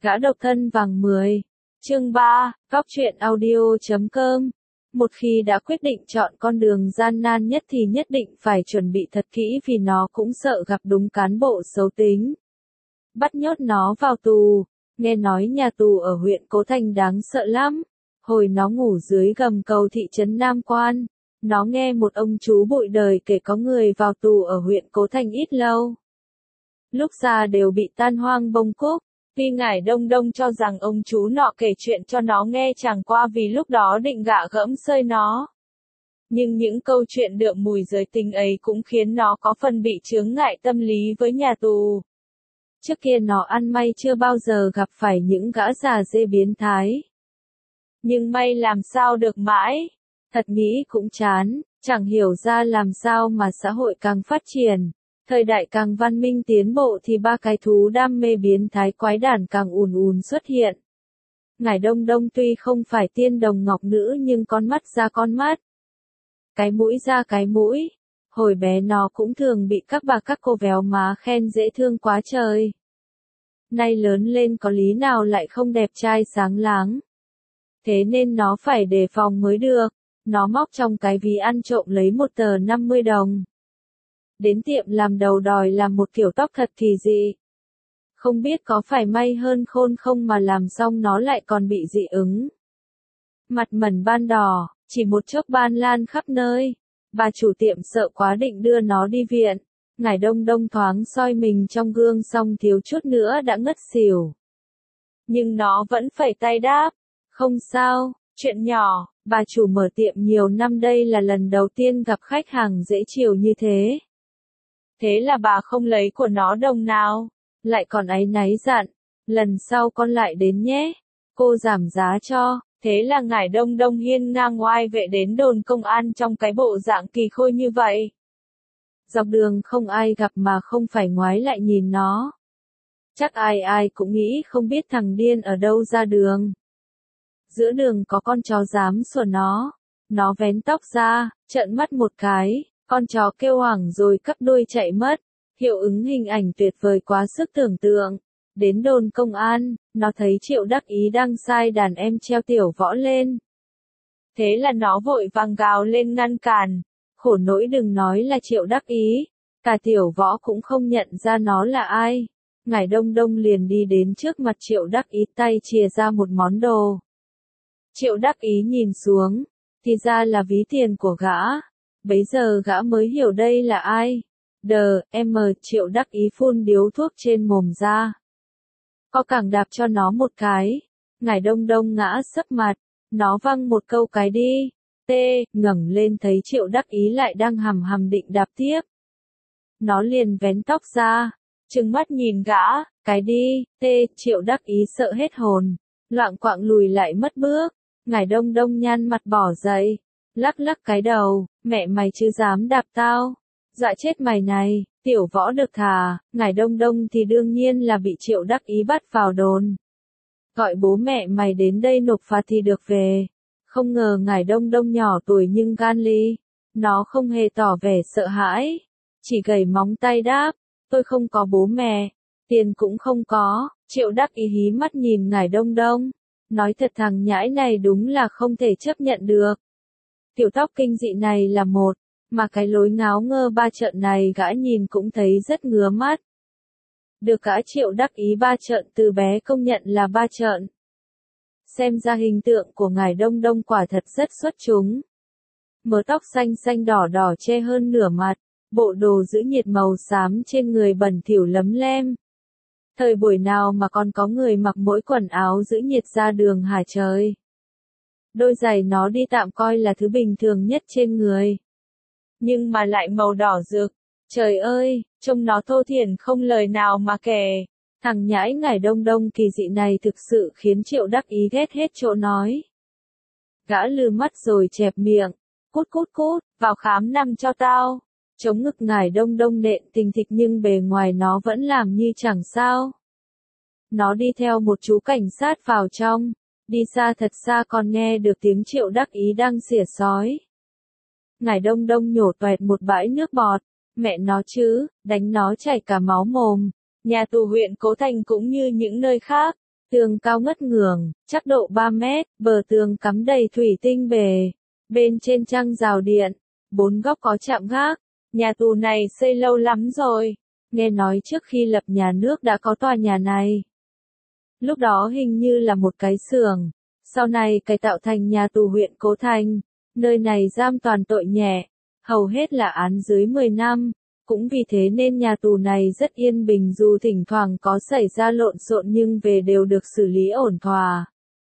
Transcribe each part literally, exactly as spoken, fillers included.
Gã độc thân vàng mười. Chương ba, góc truyện audio chấm com. Một khi đã quyết định chọn con đường gian nan nhất thì nhất định phải chuẩn bị thật kỹ vì nó cũng sợ gặp đúng cán bộ xấu tính. Bắt nhốt nó vào tù, nghe nói nhà tù ở huyện Cố Thành đáng sợ lắm. Hồi nó ngủ dưới gầm cầu thị trấn Nam Quan, nó nghe một ông chú bụi đời kể có người vào tù ở huyện Cố Thành ít lâu. Lúc ra đều bị tan hoang bông cúc. Tuy ngải Đông Đông cho rằng ông chú nọ kể chuyện cho nó nghe chẳng qua vì lúc đó định gạ gẫm sơi nó. Nhưng những câu chuyện đượm mùi giới tính ấy cũng khiến nó có phần bị chướng ngại tâm lý với nhà tù. Trước kia nó ăn may chưa bao giờ gặp phải những gã già dê biến thái. Nhưng may làm sao được mãi. Thật nghĩ cũng chán, chẳng hiểu ra làm sao mà xã hội càng phát triển. Thời đại càng văn minh tiến bộ thì ba cái thú đam mê biến thái quái đản càng ùn ùn xuất hiện. Ngải Đông Đông tuy không phải tiên đồng ngọc nữ nhưng con mắt ra con mắt. Cái mũi ra cái mũi. Hồi bé nó cũng thường bị các bà các cô véo má khen dễ thương quá trời. Nay lớn lên có lý nào lại không đẹp trai sáng láng. Thế nên nó phải đề phòng mới được. Nó móc trong cái ví ăn trộm lấy một tờ năm mươi đồng. Đến tiệm làm đầu đòi làm một kiểu tóc thật kỳ dị. Không biết có phải may hơn khôn không mà làm xong nó lại còn bị dị ứng. Mặt mẩn ban đỏ, chỉ một chốc ban lan khắp nơi. Bà chủ tiệm sợ quá định đưa nó đi viện. Ngải Đông Đông thoáng soi mình trong gương xong thiếu chút nữa đã ngất xỉu. Nhưng nó vẫn phẩy tay đáp. Không sao, chuyện nhỏ, bà chủ mở tiệm nhiều năm đây là lần đầu tiên gặp khách hàng dễ chịu như thế. Thế là bà không lấy của nó đồng nào, lại còn áy náy dặn, lần sau con lại đến nhé, cô giảm giá cho. Thế là ngải Đông Đông hiên ngang oai vệ đến đồn công an trong cái bộ dạng kỳ khôi như vậy. Dọc đường không ai gặp mà không phải ngoái lại nhìn nó. Chắc ai ai cũng nghĩ không biết thằng điên ở đâu ra đường. Giữa đường có con chó dám sủa nó, nó vén tóc ra, trợn mắt một cái. Con chó kêu hoảng rồi cắp đuôi chạy mất, hiệu ứng hình ảnh tuyệt vời quá sức tưởng tượng. Đến đồn công an, nó thấy Triệu Đắc Ý đang sai đàn em treo Tiểu Võ lên. Thế là nó vội vàng gào lên ngăn cản, khổ nỗi đừng nói là Triệu Đắc Ý, cả Tiểu Võ cũng không nhận ra nó là ai. Ngải Đông Đông liền đi đến trước mặt Triệu Đắc Ý tay chìa ra một món đồ. Triệu Đắc Ý nhìn xuống, thì ra là ví tiền của gã. Bấy giờ gã mới hiểu đây là ai. Đờ, em Triệu Đắc Ý phun điếu thuốc trên mồm ra. Có càng đạp cho nó một cái. Ngải Đông Đông ngã sấp mặt. Nó văng một câu cái đi. Tê, ngẩng lên thấy Triệu Đắc Ý lại đang hầm hầm định đạp tiếp. Nó liền vén tóc ra. Trừng mắt nhìn gã, cái đi, tê, Triệu Đắc Ý sợ hết hồn. Loạng quạng lùi lại mất bước. Ngải Đông Đông nhăn mặt bỏ dậy. Lắc lắc cái đầu, mẹ mày chứ dám đạp tao. Dọa chết mày này, Tiểu Võ được thả, Ngải Đông Đông thì đương nhiên là bị Triệu Đắc Ý bắt vào đồn. Gọi bố mẹ mày đến đây nộp phạt thì được về. Không ngờ Ngải Đông Đông nhỏ tuổi nhưng gan ly. Nó không hề tỏ vẻ sợ hãi. Chỉ gầy móng tay đáp, tôi không có bố mẹ, tiền cũng không có. Triệu Đắc Ý hí mắt nhìn Ngải Đông Đông. Nói thật thằng nhãi này đúng là không thể chấp nhận được. Tiểu tóc kinh dị này là một, mà cái lối ngáo ngơ ba trợn này gã nhìn cũng thấy rất ngứa mắt. Được gã Triệu Đắc Ý ba trợn từ bé công nhận là ba trợn. Xem ra hình tượng của ngải Đông Đông quả thật rất xuất chúng. Mớ tóc xanh xanh đỏ đỏ che hơn nửa mặt, bộ đồ giữ nhiệt màu xám trên người bẩn thỉu lấm lem. Thời buổi nào mà còn có người mặc mỗi quần áo giữ nhiệt ra đường hả trời. Đôi giày nó đi tạm coi là thứ bình thường nhất trên người. Nhưng mà lại màu đỏ rực. Trời ơi, trông nó thô thiển không lời nào mà kể. Thằng nhãi ngải Đông Đông kỳ dị này thực sự khiến Triệu Đắc Ý ghét hết chỗ nói. Gã lừ mắt rồi chẹp miệng. Cút cút cút, vào khám năm cho tao. Chống ngực ngải Đông Đông nện tình thịch nhưng bề ngoài nó vẫn làm như chẳng sao. Nó đi theo một chú cảnh sát vào trong. Đi xa thật xa còn nghe được tiếng Triệu Đắc Ý đang xỉa sói. Ngải Đông Đông nhổ toẹt một bãi nước bọt. Mẹ nó chứ, đánh nó chảy cả máu mồm. Nhà tù huyện Cố Thành cũng như những nơi khác. Tường cao ngất ngường, chắc độ ba mét, bờ tường cắm đầy thủy tinh bề. Bên trên trăng rào điện, bốn góc có trạm gác. Nhà tù này xây lâu lắm rồi. Nghe nói trước khi lập nhà nước đã có tòa nhà này. Lúc đó hình như là một cái xưởng. Sau này cải tạo thành nhà tù huyện Cố Thành. Nơi này giam toàn tội nhẹ. Hầu hết là án dưới mười năm. Cũng vì thế nên nhà tù này rất yên bình dù thỉnh thoảng có xảy ra lộn xộn nhưng về đều được xử lý ổn thỏa.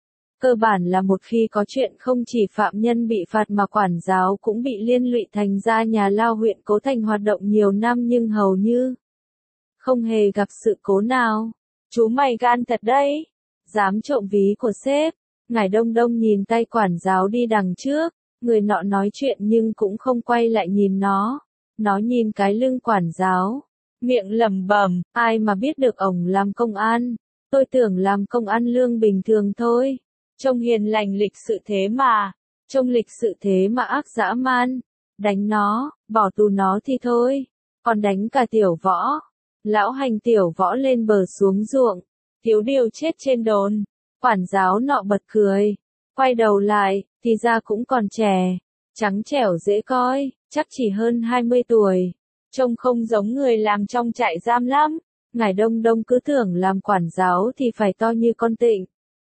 Cơ bản là một khi có chuyện không chỉ phạm nhân bị phạt mà quản giáo cũng bị liên lụy, thành ra nhà lao huyện Cố Thành hoạt động nhiều năm nhưng hầu như không hề gặp sự cố nào. Chú mày gan thật đấy, dám trộm ví của sếp. Ngải Đông Đông nhìn tay quản giáo đi đằng trước, người nọ nói chuyện nhưng cũng không quay lại nhìn nó. Nó nhìn cái lưng quản giáo, miệng lẩm bẩm, ai mà biết được ổng làm công an, tôi tưởng làm công an lương bình thường thôi. Trông hiền lành lịch sự thế mà, trông lịch sự thế mà ác dã man. Đánh nó, bỏ tù nó thì thôi, còn đánh cả tiểu võ. Lão hành tiểu võ lên bờ xuống ruộng, thiếu điều chết trên đồn. Quản giáo nọ bật cười, quay đầu lại, thì ra cũng còn trẻ, trắng trẻo dễ coi, chắc chỉ hơn hai mươi tuổi. Trông không giống người làm trong trại giam lắm. Ngải Đông Đông cứ tưởng làm quản giáo thì phải to như con Tịnh.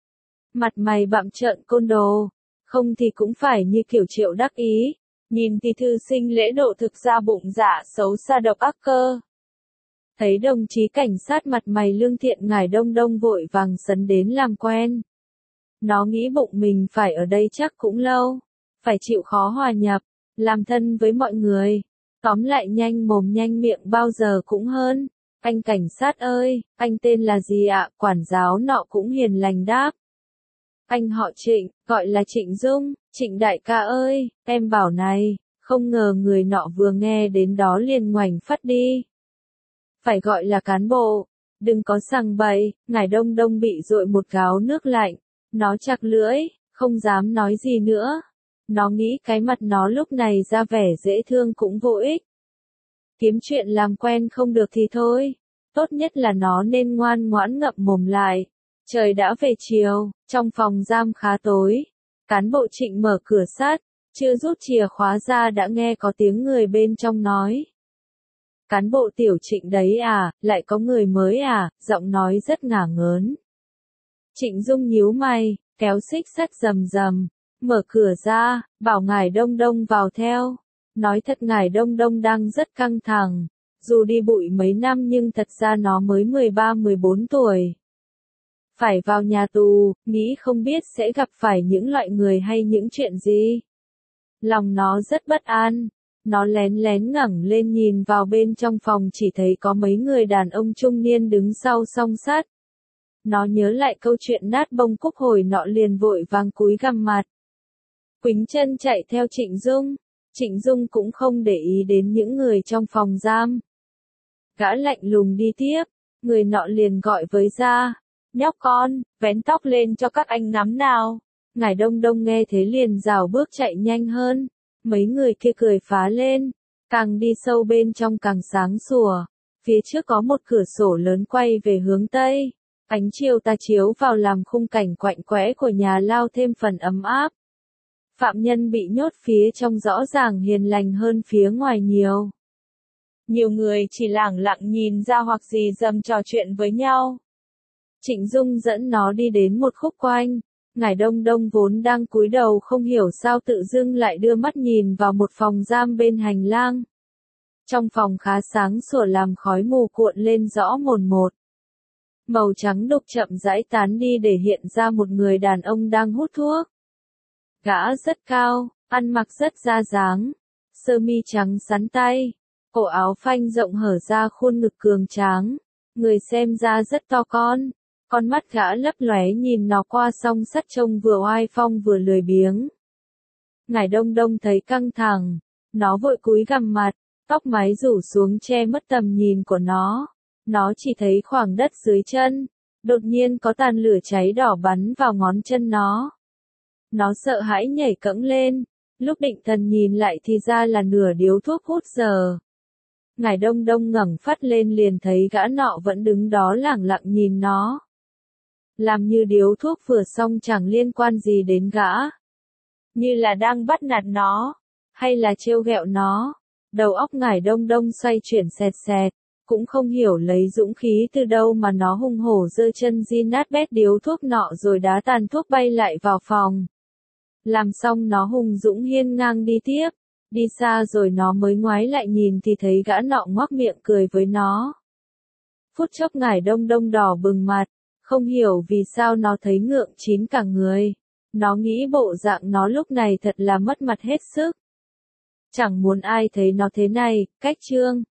Mặt mày bặm trợn côn đồ, không thì cũng phải như kiểu Triệu đắc ý. Nhìn thì thư sinh lễ độ, thực ra bụng dạ xấu xa độc ác cơ. Thấy đồng chí cảnh sát mặt mày lương thiện, Ngải Đông Đông vội vàng sấn đến làm quen. Nó nghĩ bụng mình phải ở đây chắc cũng lâu, phải chịu khó hòa nhập, làm thân với mọi người. Tóm lại nhanh mồm nhanh miệng bao giờ cũng hơn. Anh cảnh sát ơi, anh tên là gì ạ? Quản giáo nọ cũng hiền lành đáp. Anh họ Trịnh, gọi là Trịnh Dung. Trịnh đại ca ơi, em bảo này. Không ngờ người nọ vừa nghe đến đó liền ngoảnh phát đi. Phải gọi là cán bộ, đừng có sằng bậy. Ngải Đông Đông bị dội một gáo nước lạnh. Nó chặt lưỡi, không dám nói gì nữa. Nó nghĩ cái mặt nó lúc này ra vẻ dễ thương cũng vô ích. Kiếm chuyện làm quen không được thì thôi. Tốt nhất là nó nên ngoan ngoãn ngậm mồm lại. Trời đã về chiều, trong phòng giam khá tối. Cán bộ Trịnh mở cửa sắt, chưa rút chìa khóa ra đã nghe có tiếng người bên trong nói. Cán bộ tiểu Trịnh đấy à, lại có người mới à, giọng nói rất ngả ngớn. Trịnh Dung nhíu mày, kéo xích sắt rầm rầm, mở cửa ra, bảo Ngải Đông Đông vào theo. Nói thật Ngải Đông Đông đang rất căng thẳng, dù đi bụi mấy năm nhưng thật ra nó mới mười ba mười bốn tuổi. Phải vào nhà tù, nghĩ không biết sẽ gặp phải những loại người hay những chuyện gì. Lòng nó rất bất an, nó lén lén ngẩng lên nhìn vào bên trong phòng, chỉ thấy có mấy người đàn ông trung niên đứng sau song sắt. Nó nhớ lại câu chuyện nát bông cúc hồi nọ liền vội vàng cúi gằm mặt. Quỳnh chân chạy theo Trịnh Dung. Trịnh Dung cũng không để ý đến những người trong phòng giam. Gã lạnh lùng đi tiếp, người nọ liền gọi với ra. Nhóc con, vén tóc lên cho các anh ngắm nào. Ngải Đông Đông nghe thế liền rảo bước chạy nhanh hơn. Mấy người kia cười phá lên. Càng đi sâu bên trong càng sáng sủa. Phía trước có một cửa sổ lớn quay về hướng Tây. Ánh chiều tà chiếu vào làm khung cảnh quạnh quẽ của nhà lao thêm phần ấm áp. Phạm nhân bị nhốt phía trong rõ ràng hiền lành hơn phía ngoài nhiều. Nhiều người chỉ lẳng lặng nhìn ra hoặc gì dầm trò chuyện với nhau. Trịnh Dung dẫn nó đi đến một khúc quanh. Ngải Đông Đông vốn đang cúi đầu không hiểu sao tự dưng lại đưa mắt nhìn vào một phòng giam bên hành lang. Trong phòng khá sáng sủa làm khói mù cuộn lên rõ mồn một. Màu trắng đục chậm rãi tán đi để hiện ra một người đàn ông đang hút thuốc. Gã rất cao, ăn mặc rất ra dáng, sơ mi trắng xắn tay, cổ áo phanh rộng hở ra khuôn ngực cường tráng, người xem ra rất to con, con mắt gã lấp lóe nhìn nó qua song sắt trông vừa oai phong vừa lười biếng. Ngải Đông Đông thấy căng thẳng, nó vội cúi gằm mặt, tóc mái rủ xuống che mất tầm nhìn của nó, nó chỉ thấy khoảng đất dưới chân, đột nhiên có tàn lửa cháy đỏ bắn vào ngón chân nó. Nó sợ hãi nhảy cẫng lên, lúc định thần nhìn lại thì ra là nửa điếu thuốc hút giờ. Ngải Đông Đông ngẩng phát lên liền thấy gã nọ vẫn đứng đó lẳng lặng nhìn nó. Làm như điếu thuốc vừa xong chẳng liên quan gì đến gã. Như là đang bắt nạt nó, hay là trêu ghẹo nó. Đầu óc Ngải Đông Đông xoay chuyển xẹt xẹt, cũng không hiểu lấy dũng khí từ đâu mà nó hung hổ giơ chân di nát bét điếu thuốc nọ rồi đá tàn thuốc bay lại vào phòng. Làm xong nó hùng dũng hiên ngang đi tiếp, đi xa rồi nó mới ngoái lại nhìn thì thấy gã nọ ngoác miệng cười với nó. Phút chốc Ngải Đông Đông đỏ bừng mặt, không hiểu vì sao nó thấy ngượng chín cả người. Nó nghĩ bộ dạng nó lúc này thật là mất mặt hết sức. Chẳng muốn ai thấy nó thế này, cách chương.